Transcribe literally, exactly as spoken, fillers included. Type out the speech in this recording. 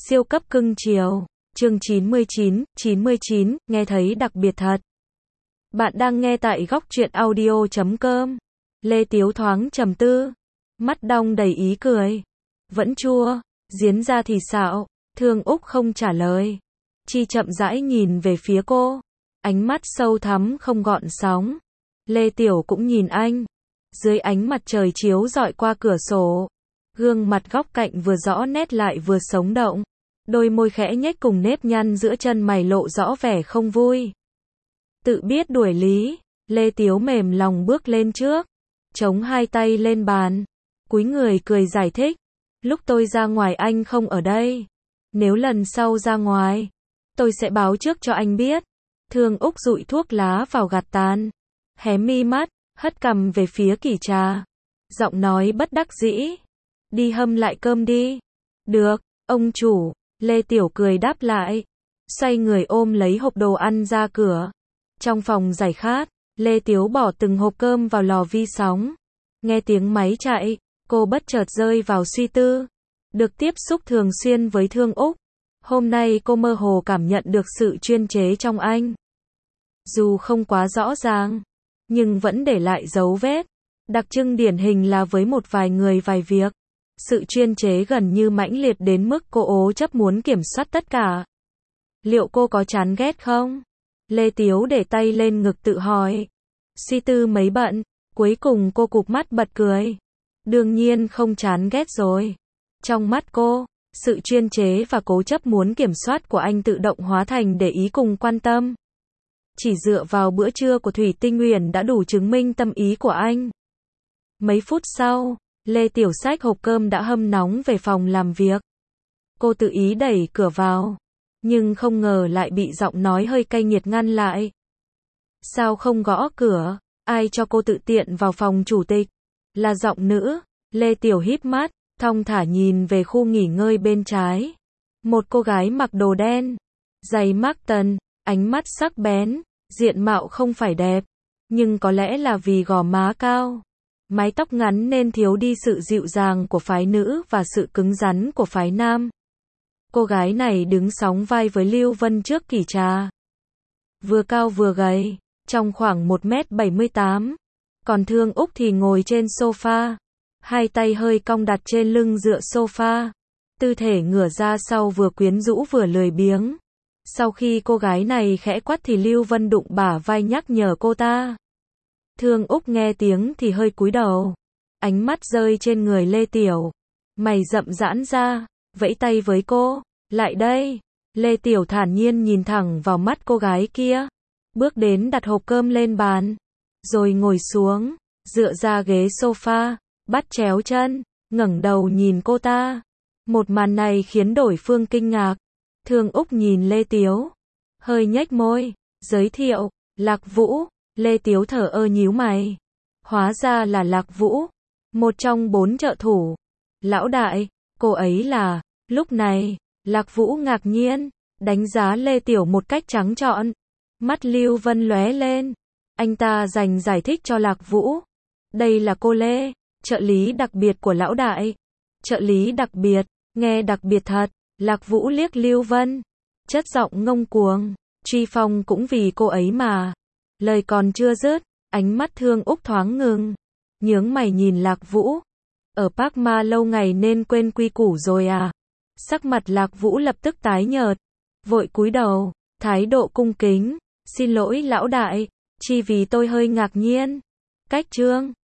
Siêu cấp cưng chiều. Chương chín mươi chín, chín mươi chín, nghe thấy đặc biệt thật. Bạn đang nghe tại góc truyện audio chấm com. Lê Tiếu thoáng trầm tư. Mắt đong đầy ý cười. Vẫn chua. Diễn ra thì xạo. Thương Úc không trả lời. Chi chậm rãi nhìn về phía cô. Ánh mắt sâu thắm không gợn sóng. Lê Tiểu cũng nhìn anh. Dưới ánh mặt trời chiếu rọi qua cửa sổ. Gương mặt góc cạnh vừa rõ nét lại vừa sống động. Đôi môi khẽ nhếch cùng nếp nhăn giữa chân mày lộ rõ vẻ không vui. Tự biết đuổi lý, Lê Tiếu mềm lòng bước lên trước. Chống hai tay lên bàn. Cúi người cười giải thích. Lúc tôi ra ngoài anh không ở đây. Nếu lần sau ra ngoài, tôi sẽ báo trước cho anh biết. Thương Úc dụi thuốc lá vào gạt tàn. Hé mi mắt, hất cằm về phía kỷ trà. Giọng nói bất đắc dĩ. Đi hâm lại cơm đi. Được, ông chủ. Lê Tiểu cười đáp lại. Xoay người ôm lấy hộp đồ ăn ra cửa. Trong phòng giải khát, Lê Tiếu bỏ từng hộp cơm vào lò vi sóng. Nghe tiếng máy chạy, cô bất chợt rơi vào suy tư. Được tiếp xúc thường xuyên với Thương Úc. Hôm nay cô mơ hồ cảm nhận được sự chuyên chế trong anh. Dù không quá rõ ràng, nhưng vẫn để lại dấu vết. Đặc trưng điển hình là với một vài người vài việc. Sự chuyên chế gần như mãnh liệt đến mức cô ố chấp muốn kiểm soát tất cả. Liệu cô có chán ghét không? Lê Tiếu để tay lên ngực tự hỏi. Suy tư mấy bận, cuối cùng cô cụp mắt bật cười. Đương nhiên không chán ghét rồi. Trong mắt cô, sự chuyên chế và cố chấp muốn kiểm soát của anh tự động hóa thành để ý cùng quan tâm. Chỉ dựa vào bữa trưa của Thủy Tinh Uyển đã đủ chứng minh tâm ý của anh. Mấy phút sau, Lê Tiểu xách hộp cơm đã hâm nóng về phòng làm việc. Cô tự ý đẩy cửa vào, nhưng không ngờ lại bị giọng nói hơi cay nghiệt ngăn lại. Sao không gõ cửa? Ai cho cô tự tiện vào phòng chủ tịch? Là giọng nữ. Lê Tiểu híp mắt, thong thả nhìn về khu nghỉ ngơi bên trái. Một cô gái mặc đồ đen, giày Marten, ánh mắt sắc bén, diện mạo không phải đẹp, nhưng có lẽ là vì gò má cao. Mái tóc ngắn nên thiếu đi sự dịu dàng của phái nữ và sự cứng rắn của phái nam. Cô gái này đứng sóng vai với Lưu Vân trước kỷ trà. Vừa cao vừa gầy, trong khoảng một mét bảy mươi tám. Còn Thương Úc thì ngồi trên sofa. Hai tay hơi cong đặt trên lưng dựa sofa. Tư thể ngửa ra sau vừa quyến rũ vừa lười biếng. Sau khi cô gái này khẽ quát thì Lưu Vân đụng bả vai nhắc nhở cô ta. Thương Úc nghe tiếng thì hơi cúi đầu. Ánh mắt rơi trên người Lê Tiểu. Mày rậm giãn ra, vẫy tay với cô. Lại đây. Lê Tiểu thản nhiên nhìn thẳng vào mắt cô gái kia. Bước đến đặt hộp cơm lên bàn. Rồi ngồi xuống, dựa ra ghế sofa, bắt chéo chân, ngẩng đầu nhìn cô ta. Một màn này khiến đối phương kinh ngạc. Thương Úc nhìn Lê Tiếu. Hơi nhếch môi, giới thiệu, Lạc Vũ. Lê Tiếu thở ơ nhíu mày. Hóa ra là Lạc Vũ, một trong bốn trợ thủ. Lão đại, cô ấy là... Lúc này, Lạc Vũ ngạc nhiên, đánh giá Lê Tiểu một cách trắng trọn. Mắt Lưu Vân lóe lên. Anh ta dành giải thích cho Lạc Vũ. Đây là cô Lê, trợ lý đặc biệt của lão đại. Trợ lý đặc biệt, nghe đặc biệt thật. Lạc Vũ liếc Lưu Vân. Chất giọng ngông cuồng. Truy phong cũng vì cô ấy mà. Lời còn chưa dứt, ánh mắt Thương Úc thoáng ngừng. Nhướng mày nhìn Lạc Vũ. Ở Park Ma lâu ngày nên quên quy củ rồi à? Sắc mặt Lạc Vũ lập tức tái nhợt. Vội cúi đầu, thái độ cung kính. Xin lỗi lão đại, chỉ vì tôi hơi ngạc nhiên. Cách trương,